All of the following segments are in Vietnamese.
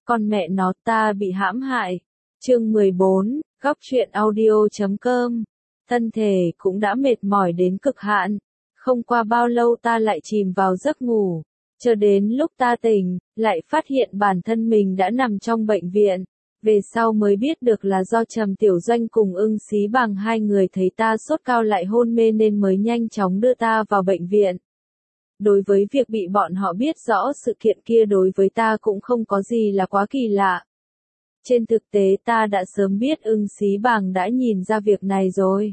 Con mẹ nó ta bị hãm hại. Chương 14, góc truyện audio.com. Thân thể cũng đã mệt mỏi đến cực hạn. Không qua bao lâu ta lại chìm vào giấc ngủ. Chờ đến lúc ta tỉnh, lại phát hiện bản thân mình đã nằm trong bệnh viện. Về sau mới biết được là do Trầm Tiểu Doanh cùng Ưng Xí Bằng hai người thấy ta sốt cao lại hôn mê nên mới nhanh chóng đưa ta vào bệnh viện. Đối với việc bị bọn họ biết rõ sự kiện kia đối với ta cũng không có gì là quá kỳ lạ. Trên thực tế ta đã sớm biết Ưng Xí Bằng đã nhìn ra việc này rồi.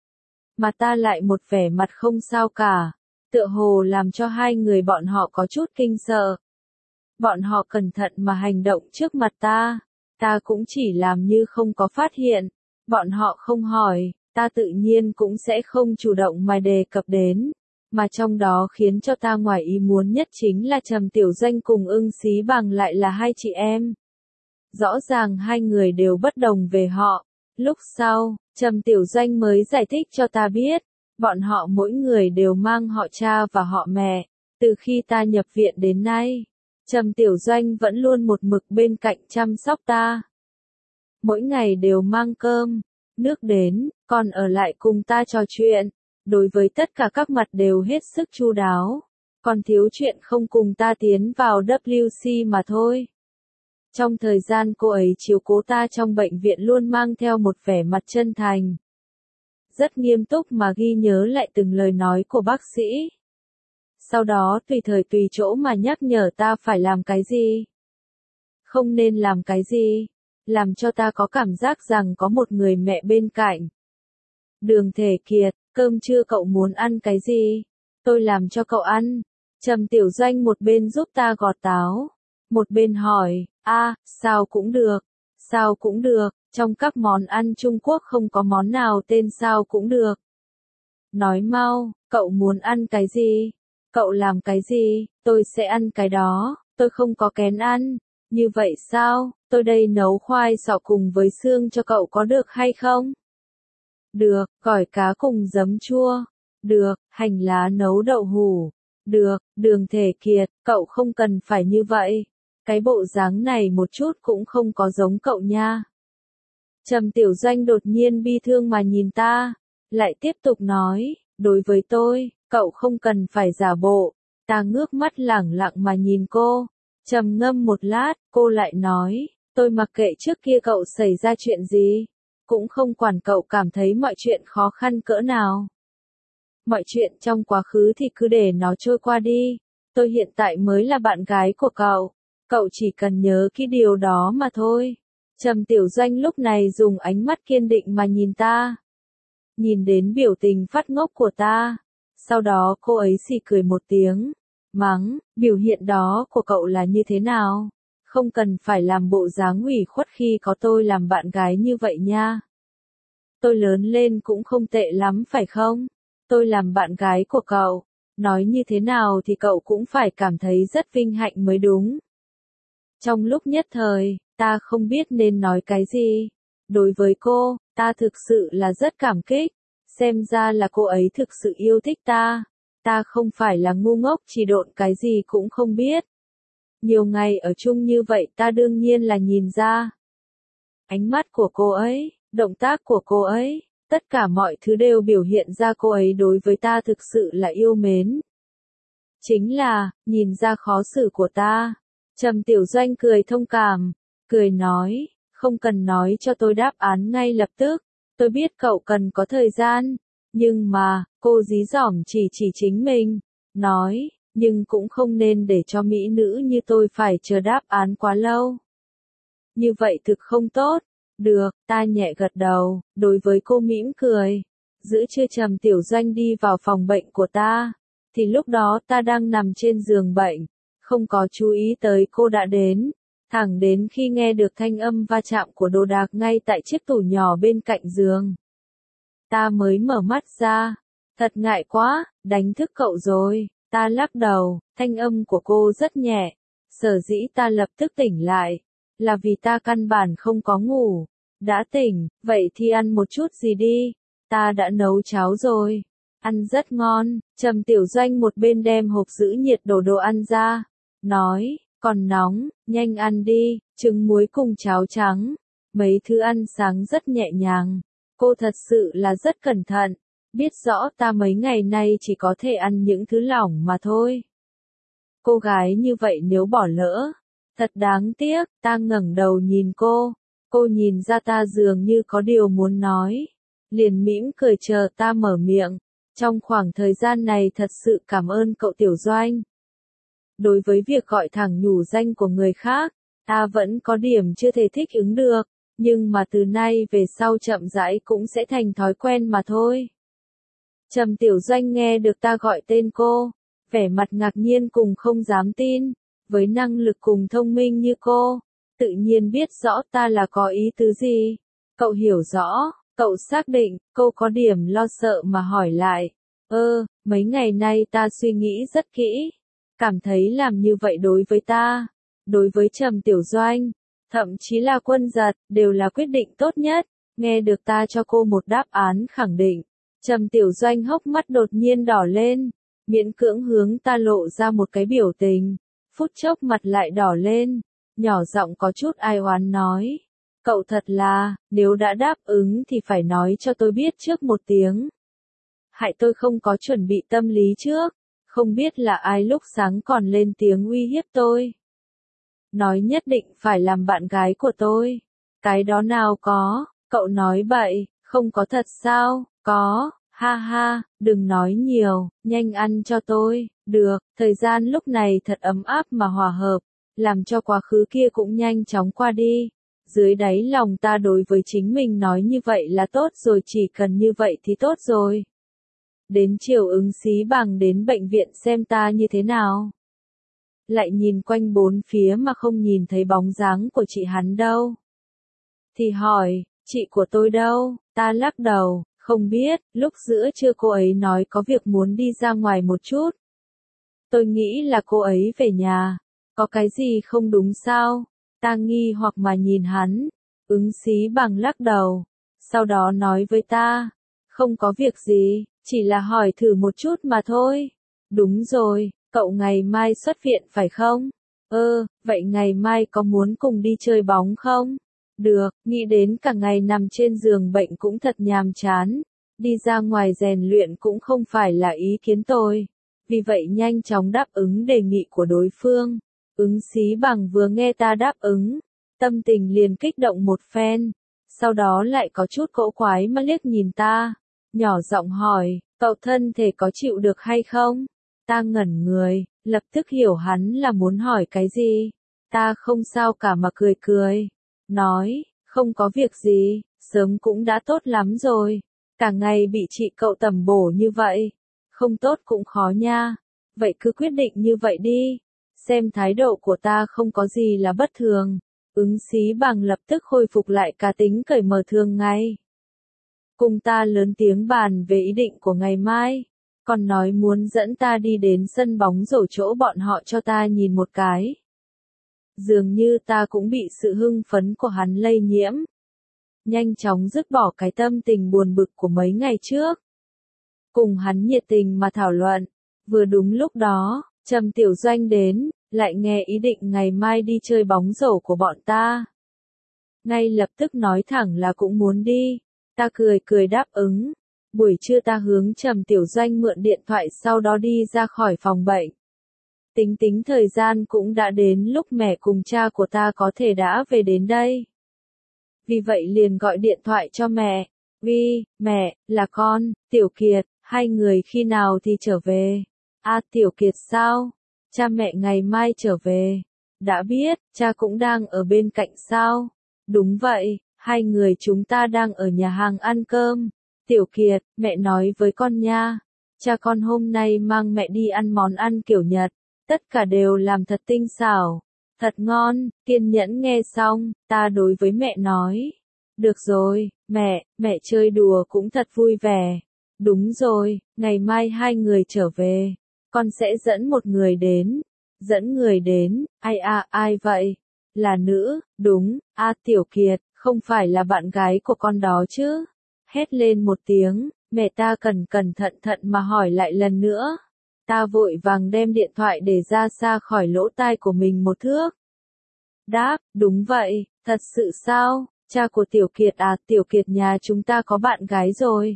Mà ta lại một vẻ mặt không sao cả, tựa hồ làm cho hai người bọn họ có chút kinh sợ. Bọn họ cẩn thận mà hành động trước mặt ta cũng chỉ làm như không có phát hiện. Bọn họ không hỏi, ta tự nhiên cũng sẽ không chủ động mà đề cập đến. Mà trong đó khiến cho ta ngoài ý muốn nhất chính là Trầm Tiểu Doanh cùng Ưng Xí Bằng lại là hai chị em. Rõ ràng hai người đều bất đồng về họ. Lúc sau, Trầm Tiểu Doanh mới giải thích cho ta biết, bọn họ mỗi người đều mang họ cha và họ mẹ. Từ khi ta nhập viện đến nay, Trầm Tiểu Doanh vẫn luôn một mực bên cạnh chăm sóc ta. Mỗi ngày đều mang cơm, nước đến, còn ở lại cùng ta trò chuyện. Đối với tất cả các mặt đều hết sức chu đáo. Còn thiếu chuyện không cùng ta tiến vào WC mà thôi. Trong thời gian cô ấy chiếu cố ta trong bệnh viện luôn mang theo một vẻ mặt chân thành. Rất nghiêm túc mà ghi nhớ lại từng lời nói của bác sĩ. Sau đó tùy thời tùy chỗ mà nhắc nhở ta phải làm cái gì. Không nên làm cái gì. Làm cho ta có cảm giác rằng có một người mẹ bên cạnh. Đường Thể Kiệt, cơm trưa cậu muốn ăn cái gì? Tôi làm cho cậu ăn. Trầm Tiểu Doanh một bên giúp ta gọt táo. Một bên hỏi, sao cũng được. Sao cũng được, trong các món ăn Trung Quốc không có món nào tên sao cũng được. Nói mau, cậu muốn ăn cái gì? Cậu làm cái gì, tôi sẽ ăn cái đó, tôi không có kén ăn. Như vậy sao, tôi đây nấu khoai sọ cùng với xương cho cậu có được hay không? Được, gỏi cá cùng giấm chua. Được, hành lá nấu đậu hủ. Được, Đường Thể Kiệt, cậu không cần phải như vậy. Cái bộ dáng này một chút cũng không có giống cậu nha. Trầm Tiểu Doanh đột nhiên bi thương mà nhìn ta, lại tiếp tục nói, đối với tôi, cậu không cần phải giả bộ. Ta ngước mắt lẳng lặng mà nhìn cô, trầm ngâm một lát, cô lại nói, tôi mặc kệ trước kia cậu xảy ra chuyện gì, cũng không quản cậu cảm thấy mọi chuyện khó khăn cỡ nào. Mọi chuyện trong quá khứ thì cứ để nó trôi qua đi, tôi hiện tại mới là bạn gái của cậu chỉ cần nhớ cái điều đó mà thôi. Trầm Tiểu Doanh lúc này dùng ánh mắt kiên định mà nhìn ta. Nhìn đến biểu tình phát ngốc của ta. Sau đó cô ấy xì cười một tiếng. Mắng, biểu hiện đó của cậu là như thế nào? Không cần phải làm bộ dáng ủy khuất khi có tôi làm bạn gái như vậy nha. Tôi lớn lên cũng không tệ lắm phải không? Tôi làm bạn gái của cậu. Nói như thế nào thì cậu cũng phải cảm thấy rất vinh hạnh mới đúng. Trong lúc nhất thời, ta không biết nên nói cái gì. Đối với cô, ta thực sự là rất cảm kích. Xem ra là cô ấy thực sự yêu thích ta. Ta không phải là ngu ngốc chỉ độn cái gì cũng không biết. Nhiều ngày ở chung như vậy ta đương nhiên là nhìn ra. Ánh mắt của cô ấy, động tác của cô ấy, tất cả mọi thứ đều biểu hiện ra cô ấy đối với ta thực sự là yêu mến. Chính là, nhìn ra khó xử của ta. Trầm Tiểu Doanh cười thông cảm, cười nói, không cần nói cho tôi đáp án ngay lập tức, tôi biết cậu cần có thời gian, nhưng mà, cô dí dỏm chỉ chính mình, nói, nhưng cũng không nên để cho mỹ nữ như tôi phải chờ đáp án quá lâu. Như vậy thực không tốt, được, ta nhẹ gật đầu, đối với cô mỉm cười, giữa trưa Trầm Tiểu Doanh đi vào phòng bệnh của ta, thì lúc đó ta đang nằm trên giường bệnh. Không có chú ý tới cô đã đến, thẳng đến khi nghe được thanh âm va chạm của đồ đạc ngay tại chiếc tủ nhỏ bên cạnh giường. Ta mới mở mắt ra, thật ngại quá, đánh thức cậu rồi, ta lắc đầu, thanh âm của cô rất nhẹ, sở dĩ ta lập tức tỉnh lại, là vì ta căn bản không có ngủ, đã tỉnh, vậy thì ăn một chút gì đi, ta đã nấu cháo rồi, ăn rất ngon, Trầm Tiểu Doanh một bên đem hộp giữ nhiệt đồ ăn ra. Nói, còn nóng, nhanh ăn đi, trứng muối cùng cháo trắng. Mấy thứ ăn sáng rất nhẹ nhàng. Cô thật sự là rất cẩn thận, biết rõ ta mấy ngày nay chỉ có thể ăn những thứ lỏng mà thôi. Cô gái như vậy nếu bỏ lỡ, thật đáng tiếc. Ta ngẩng đầu nhìn cô nhìn ra ta dường như có điều muốn nói, liền mỉm cười chờ ta mở miệng. Trong khoảng thời gian này thật sự cảm ơn cậu Tiểu Doanh. Đối với việc gọi thẳng nhủ danh của người khác, ta vẫn có điểm chưa thể thích ứng được, nhưng mà từ nay về sau chậm rãi cũng sẽ thành thói quen mà thôi. Trầm Tiểu Doanh nghe được ta gọi tên cô, vẻ mặt ngạc nhiên cùng không dám tin, với năng lực cùng thông minh như cô, tự nhiên biết rõ ta là có ý tứ gì. Cậu hiểu rõ, cậu xác định, cô có điểm lo sợ mà hỏi lại. Mấy ngày nay ta suy nghĩ rất kỹ, cảm thấy làm như vậy đối với ta, đối với Trầm Tiểu Doanh, thậm chí là Quân Giật, đều là quyết định tốt nhất. Nghe được ta cho cô một đáp án khẳng định, Trầm Tiểu Doanh hốc mắt đột nhiên đỏ lên, miễn cưỡng hướng ta lộ ra một cái biểu tình, phút chốc mặt lại đỏ lên, nhỏ giọng có chút ai oán nói. Cậu thật là, nếu đã đáp ứng thì phải nói cho tôi biết trước một tiếng. Hại tôi không có chuẩn bị tâm lý trước, không biết là ai lúc sáng còn lên tiếng uy hiếp tôi. Nói nhất định phải làm bạn gái của tôi. Cái đó nào có, cậu nói bậy, không có thật sao, có, ha ha, đừng nói nhiều, nhanh ăn cho tôi, được, thời gian lúc này thật ấm áp mà hòa hợp, làm cho quá khứ kia cũng nhanh chóng qua đi. Dưới đáy lòng ta đối với chính mình nói như vậy là tốt rồi, chỉ cần như vậy thì tốt rồi. Đến chiều Ứng Xí Bằng đến bệnh viện xem ta như thế nào. Lại nhìn quanh bốn phía mà không nhìn thấy bóng dáng của chị hắn đâu. Thì hỏi, chị của tôi đâu? Ta lắc đầu, không biết, lúc giữa trưa cô ấy nói có việc muốn đi ra ngoài một chút. Tôi nghĩ là cô ấy về nhà, có cái gì không đúng sao? Ta nghi hoặc mà nhìn hắn, Ứng Xí Bằng lắc đầu, sau đó nói với ta, không có việc gì, chỉ là hỏi thử một chút mà thôi. Đúng rồi, cậu ngày mai xuất viện phải không? Vậy ngày mai có muốn cùng đi chơi bóng không? Được, nghĩ đến cả ngày nằm trên giường bệnh cũng thật nhàm chán, đi ra ngoài rèn luyện cũng không phải là ý kiến tôi. Vì vậy nhanh chóng đáp ứng đề nghị của đối phương. Ứng Xí Bằng vừa nghe ta đáp ứng, tâm tình liền kích động một phen, sau đó lại có chút cỗ quái mà liếc nhìn ta, nhỏ giọng hỏi, cậu thân thể có chịu được hay không? Ta ngẩn người, lập tức hiểu hắn là muốn hỏi cái gì. Ta không sao cả mà cười cười, nói, không có việc gì, sớm cũng đã tốt lắm rồi, cả ngày bị chị cậu tẩm bổ như vậy, không tốt cũng khó nha, vậy cứ quyết định như vậy đi. Xem thái độ của ta không có gì là bất thường, Ứng Xí Bằng lập tức khôi phục lại cá tính cởi mở thường ngày. Cùng ta lớn tiếng bàn về ý định của ngày mai, còn nói muốn dẫn ta đi đến sân bóng rổ chỗ bọn họ cho ta nhìn một cái. Dường như ta cũng bị sự hưng phấn của hắn lây nhiễm. Nhanh chóng dứt bỏ cái tâm tình buồn bực của mấy ngày trước. Cùng hắn nhiệt tình mà thảo luận, vừa đúng lúc đó, Trầm Tiểu Doanh đến, lại nghe ý định ngày mai đi chơi bóng rổ của bọn ta. Ngay lập tức nói thẳng là cũng muốn đi, ta cười cười đáp ứng. Buổi trưa ta hướng Trầm Tiểu Doanh mượn điện thoại sau đó đi ra khỏi phòng bệnh. Tính tính thời gian cũng đã đến lúc mẹ cùng cha của ta có thể đã về đến đây. Vì vậy liền gọi điện thoại cho mẹ. Mẹ, là con, Tiểu Kiệt, hai người khi nào thì trở về? Tiểu Kiệt sao? Cha mẹ ngày mai trở về. Đã biết, cha cũng đang ở bên cạnh sao? Đúng vậy, hai người chúng ta đang ở nhà hàng ăn cơm. Tiểu Kiệt, mẹ nói với con nha. Cha con hôm nay mang mẹ đi ăn món ăn kiểu Nhật. Tất cả đều làm thật tinh xảo. Thật ngon, kiên nhẫn nghe xong, ta đối với mẹ nói. Được rồi, mẹ chơi đùa cũng thật vui vẻ. Đúng rồi, ngày mai hai người trở về. Con sẽ dẫn một người đến. Dẫn người đến, ai vậy? Là nữ, đúng, Tiểu Kiệt, không phải là bạn gái của con đó chứ? Hét lên một tiếng, mẹ ta cẩn thận mà hỏi lại lần nữa. Ta vội vàng đem điện thoại để ra xa khỏi lỗ tai của mình một thước. Đáp, đúng vậy, thật sự sao, cha của Tiểu Kiệt à, Tiểu Kiệt nhà chúng ta có bạn gái rồi.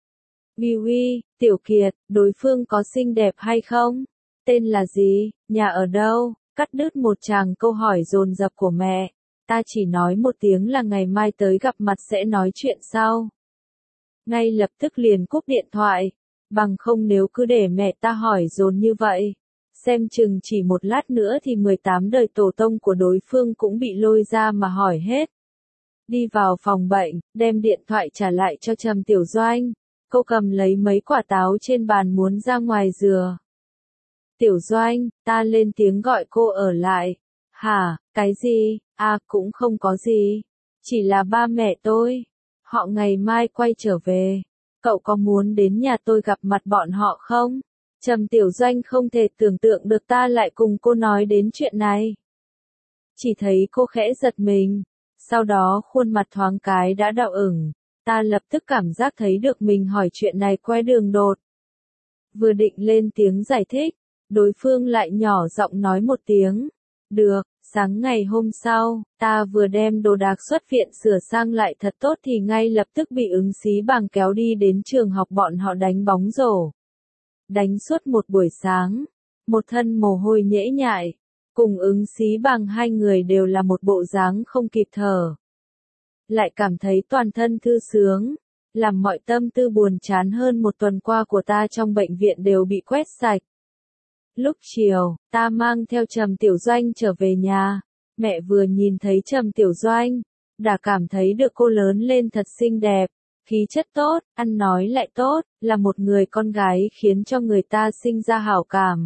Uy, Tiểu Kiệt, đối phương có xinh đẹp hay không? Tên là gì, nhà ở đâu? Cắt đứt một tràng câu hỏi dồn dập của mẹ. Ta chỉ nói một tiếng là ngày mai tới gặp mặt sẽ nói chuyện sau. Ngay lập tức liền cúp điện thoại. Bằng không nếu cứ để mẹ ta hỏi dồn như vậy. Xem chừng chỉ một lát nữa thì 18 đời tổ tông của đối phương cũng bị lôi ra mà hỏi hết. Đi vào phòng bệnh, đem điện thoại trả lại cho Trầm Tiểu Doanh. Cô cầm lấy mấy quả táo trên bàn muốn ra ngoài rửa. Tiểu Doanh, ta lên tiếng gọi cô ở lại. Hả, cái gì? À, cũng không có gì. Chỉ là ba mẹ tôi. Họ ngày mai quay trở về. Cậu có muốn đến nhà tôi gặp mặt bọn họ không? Trầm Tiểu Doanh không thể tưởng tượng được ta lại cùng cô nói đến chuyện này. Chỉ thấy cô khẽ giật mình. Sau đó khuôn mặt thoáng cái đã đỏ ửng. Ta lập tức cảm giác thấy được mình hỏi chuyện này que đường đột. Vừa định lên tiếng giải thích, đối phương lại nhỏ giọng nói một tiếng. Được, sáng ngày hôm sau, ta vừa đem đồ đạc xuất viện sửa sang lại thật tốt thì ngay lập tức bị ứng xí bàng kéo đi đến trường học bọn họ đánh bóng rổ. Đánh suốt một buổi sáng, một thân mồ hôi nhễ nhại, cùng ứng xí bàng hai người đều là một bộ dáng không kịp thở. Lại cảm thấy toàn thân thư sướng, làm mọi tâm tư buồn chán hơn một tuần qua của ta trong bệnh viện đều bị quét sạch. Lúc chiều, ta mang theo Trầm Tiểu Doanh trở về nhà, mẹ vừa nhìn thấy Trầm Tiểu Doanh, đã cảm thấy được cô lớn lên thật xinh đẹp, khí chất tốt, ăn nói lại tốt, là một người con gái khiến cho người ta sinh ra hảo cảm.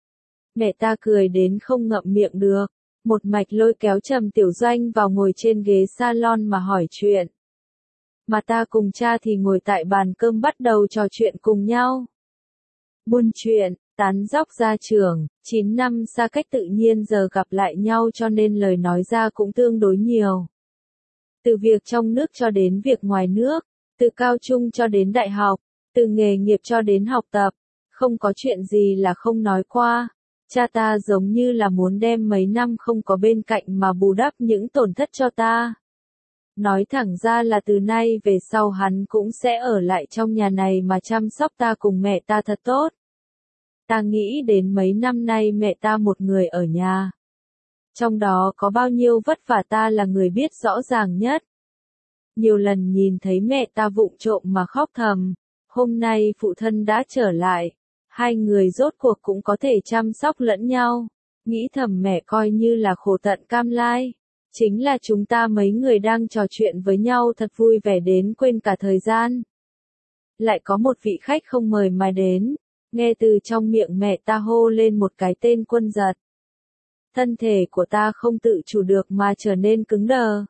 Mẹ ta cười đến không ngậm miệng được. Một mạch lôi kéo Trầm Tiểu Doanh vào ngồi trên ghế salon mà hỏi chuyện. Mà ta cùng cha thì ngồi tại bàn cơm bắt đầu trò chuyện cùng nhau. Buôn chuyện, tán dóc ra trường, 9 năm xa cách tự nhiên giờ gặp lại nhau cho nên lời nói ra cũng tương đối nhiều. Từ việc trong nước cho đến việc ngoài nước, từ cao trung cho đến đại học, từ nghề nghiệp cho đến học tập, không có chuyện gì là không nói qua. Cha ta giống như là muốn đem mấy năm không có bên cạnh mà bù đắp những tổn thất cho ta. Nói thẳng ra là từ nay về sau hắn cũng sẽ ở lại trong nhà này mà chăm sóc ta cùng mẹ ta thật tốt. Ta nghĩ đến mấy năm nay mẹ ta một người ở nhà. Trong đó có bao nhiêu vất vả ta là người biết rõ ràng nhất. Nhiều lần nhìn thấy mẹ ta vụng trộm mà khóc thầm. Hôm nay phụ thân đã trở lại. Hai người rốt cuộc cũng có thể chăm sóc lẫn nhau. Nghĩ thầm mẹ coi như là khổ tận cam lai. Chính là chúng ta mấy người đang trò chuyện với nhau thật vui vẻ đến quên cả thời gian. Lại có một vị khách không mời mà đến. Nghe từ trong miệng mẹ ta hô lên một cái tên Quân Giật. Thân thể của ta không tự chủ được mà trở nên cứng đờ.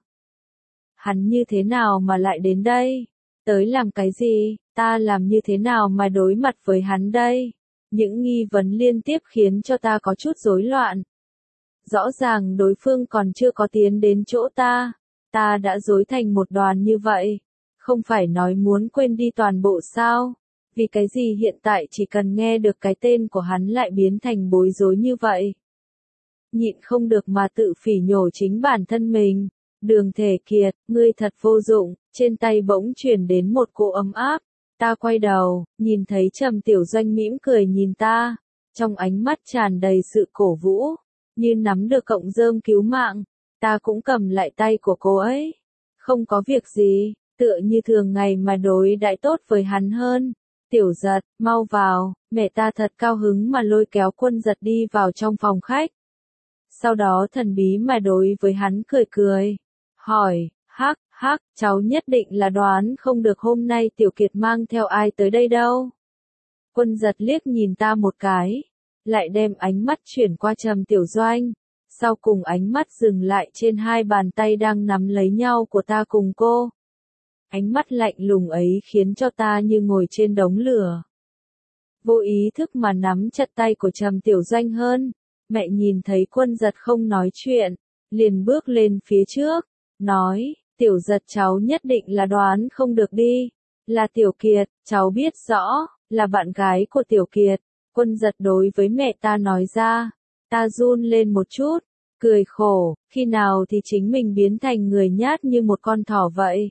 Hắn như thế nào mà lại đến đây? Tới làm cái gì? Ta làm như thế nào mà đối mặt với hắn đây? Những nghi vấn liên tiếp khiến cho ta có chút rối loạn. Rõ ràng đối phương còn chưa có tiến đến chỗ ta. Ta đã rối thành một đoàn như vậy. Không phải nói muốn quên đi toàn bộ sao? Vì cái gì hiện tại chỉ cần nghe được cái tên của hắn lại biến thành bối rối như vậy? Nhịn không được mà tự phỉ nhổ chính bản thân mình. Đường Thể Kiệt, ngươi thật vô dụng, trên tay bỗng truyền đến một cỗ ấm áp. Ta quay đầu, nhìn thấy Trầm Tiểu Doanh mỉm cười nhìn ta, trong ánh mắt tràn đầy sự cổ vũ, như nắm được cọng rơm cứu mạng. Ta cũng cầm lại tay của cô ấy. Không có việc gì, tựa như thường ngày mà đối đãi tốt với hắn hơn. Tiểu Giật, mau vào, mẹ ta thật cao hứng mà lôi kéo Quân Giật đi vào trong phòng khách. Sau đó thần bí mà đối với hắn cười cười, hỏi, hắc, cháu nhất định là đoán không được hôm nay Tiểu Kiệt mang theo ai tới đây đâu. Quân Giật liếc nhìn ta một cái, lại đem ánh mắt chuyển qua Trầm Tiểu Doanh, sau cùng ánh mắt dừng lại trên hai bàn tay đang nắm lấy nhau của ta cùng cô. Ánh mắt lạnh lùng ấy khiến cho ta như ngồi trên đống lửa. Vô ý thức mà nắm chặt tay của Trầm Tiểu Doanh hơn. Mẹ nhìn thấy Quân Giật không nói chuyện, liền bước lên phía trước, nói, Tiểu Giật cháu nhất định là đoán không được đi. Là Tiểu Kiệt, cháu biết rõ, là bạn gái của Tiểu Kiệt. Quân Giật đối với mẹ ta nói ra. Ta run lên một chút, cười khổ, khi nào thì chính mình biến thành người nhát như một con thỏ vậy?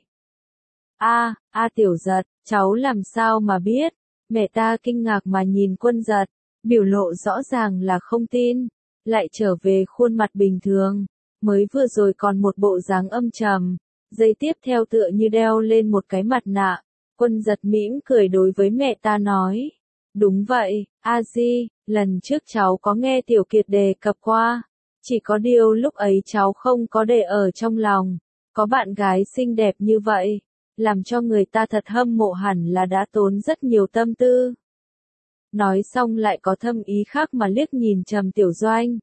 Tiểu Giật, cháu làm sao mà biết? Mẹ ta kinh ngạc mà nhìn Quân Giật, biểu lộ rõ ràng là không tin, lại trở về khuôn mặt bình thường, mới vừa rồi còn một bộ dáng âm trầm, giây tiếp theo tựa như đeo lên một cái mặt nạ. Quân Giật mỉm cười đối với mẹ ta nói, đúng vậy, A Di, lần trước cháu có nghe Tiểu Kiệt đề cập qua, chỉ có điều lúc ấy cháu không có để ở trong lòng, có bạn gái xinh đẹp như vậy, làm cho người ta thật hâm mộ hẳn là đã tốn rất nhiều tâm tư. Nói xong lại có thâm ý khác mà liếc nhìn Trầm Tiểu Doanh.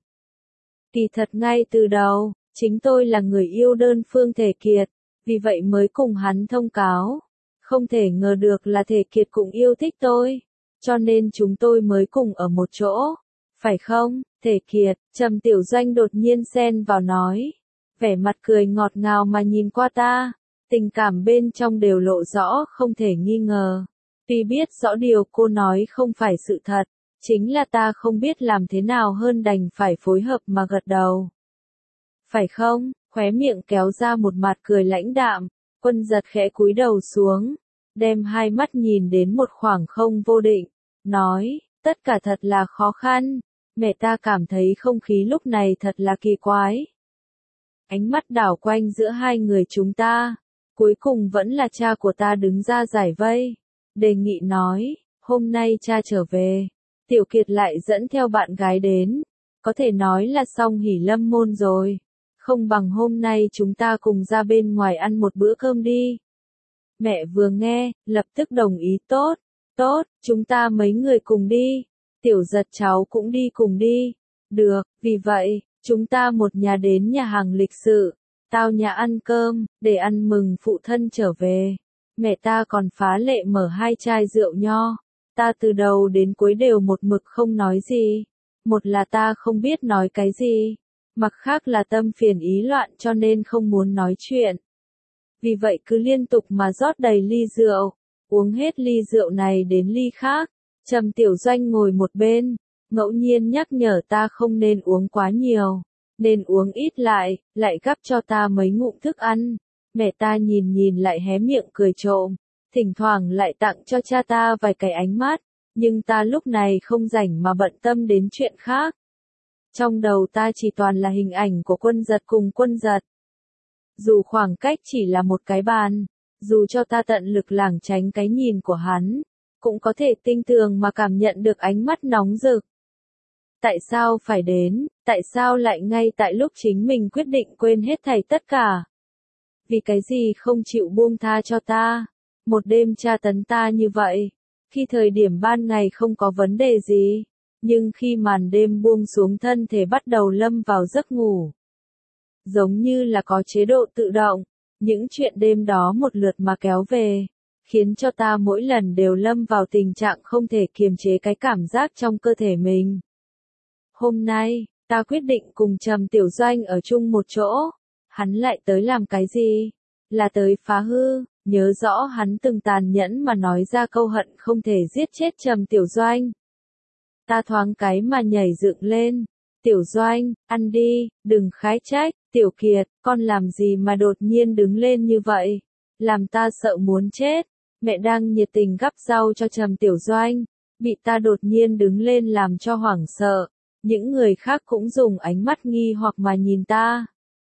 Kỳ thật ngay từ đầu, chính tôi là người yêu đơn phương Thể Kiệt, vì vậy mới cùng hắn thông cáo. Không thể ngờ được là Thể Kiệt cũng yêu thích tôi, cho nên chúng tôi mới cùng ở một chỗ. Phải không, Thể Kiệt? Trầm Tiểu Doanh đột nhiên xen vào nói, vẻ mặt cười ngọt ngào mà nhìn qua ta, tình cảm bên trong đều lộ rõ không thể nghi ngờ. Tuy biết rõ điều cô nói không phải sự thật, chính là ta không biết làm thế nào hơn đành phải phối hợp mà gật đầu. Phải không? Khóe miệng kéo ra một mặt cười lãnh đạm, Quân Giật khẽ cúi đầu xuống, đem hai mắt nhìn đến một khoảng không vô định, nói, tất cả thật là khó khăn, mẹ ta cảm thấy không khí lúc này thật là kỳ quái. Ánh mắt đảo quanh giữa hai người chúng ta, cuối cùng vẫn là cha của ta đứng ra giải vây, đề nghị nói, hôm nay cha trở về, Tiểu Kiệt lại dẫn theo bạn gái đến, có thể nói là xong hỉ lâm môn rồi, không bằng hôm nay chúng ta cùng ra bên ngoài ăn một bữa cơm đi. Mẹ vừa nghe, lập tức đồng ý, tốt, chúng ta mấy người cùng đi, Tiểu Giật cháu cũng đi cùng đi, được, vì vậy, chúng ta một nhà đến nhà hàng lịch sự, tao nhà ăn cơm, để ăn mừng phụ thân trở về. Mẹ ta còn phá lệ mở 2 chai rượu nho, ta từ đầu đến cuối đều một mực không nói gì, một là ta không biết nói cái gì, mặt khác là tâm phiền ý loạn cho nên không muốn nói chuyện. Vì vậy cứ liên tục mà rót đầy ly rượu, uống hết ly rượu này đến ly khác. Trầm Tiểu Doanh ngồi một bên, ngẫu nhiên nhắc nhở ta không nên uống quá nhiều, nên uống ít lại gắp cho ta mấy ngụm thức ăn. Mẹ ta nhìn lại hé miệng cười trộm, thỉnh thoảng lại tặng cho cha ta vài cái ánh mắt, nhưng ta lúc này không rảnh mà bận tâm đến chuyện khác. Trong đầu ta chỉ toàn là hình ảnh của Quân Giật cùng Quân Giật. Dù khoảng cách chỉ là một cái bàn, dù cho ta tận lực lảng tránh cái nhìn của hắn, cũng có thể tinh tường mà cảm nhận được ánh mắt nóng rực. Tại sao phải đến, tại sao lại ngay tại lúc chính mình quyết định quên hết thảy tất cả? Vì cái gì không chịu buông tha cho ta? Một đêm tra tấn ta như vậy, khi thời điểm ban ngày không có vấn đề gì, nhưng khi màn đêm buông xuống thân thể bắt đầu lâm vào giấc ngủ. Giống như là có chế độ tự động, những chuyện đêm đó một lượt mà kéo về, khiến cho ta mỗi lần đều lâm vào tình trạng không thể kiềm chế cái cảm giác trong cơ thể mình. Hôm nay, ta quyết định cùng Trầm Tiểu Doanh ở chung một chỗ. Hắn lại tới làm cái gì? Là tới phá hư, nhớ rõ hắn từng tàn nhẫn mà nói ra câu hận không thể giết chết Trầm Tiểu Doanh. Ta thoáng cái mà nhảy dựng lên. Tiểu Doanh, ăn đi, đừng khái trách, Tiểu Kiệt, con làm gì mà đột nhiên đứng lên như vậy? Làm ta sợ muốn chết. Mẹ đang nhiệt tình gắp rau cho Trầm Tiểu Doanh, bị ta đột nhiên đứng lên làm cho hoảng sợ. Những người khác cũng dùng ánh mắt nghi hoặc mà nhìn ta.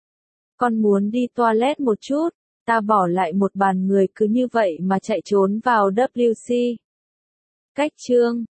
Con muốn đi toilet một chút, ta bỏ lại một bàn người cứ như vậy mà chạy trốn vào WC. Cách chương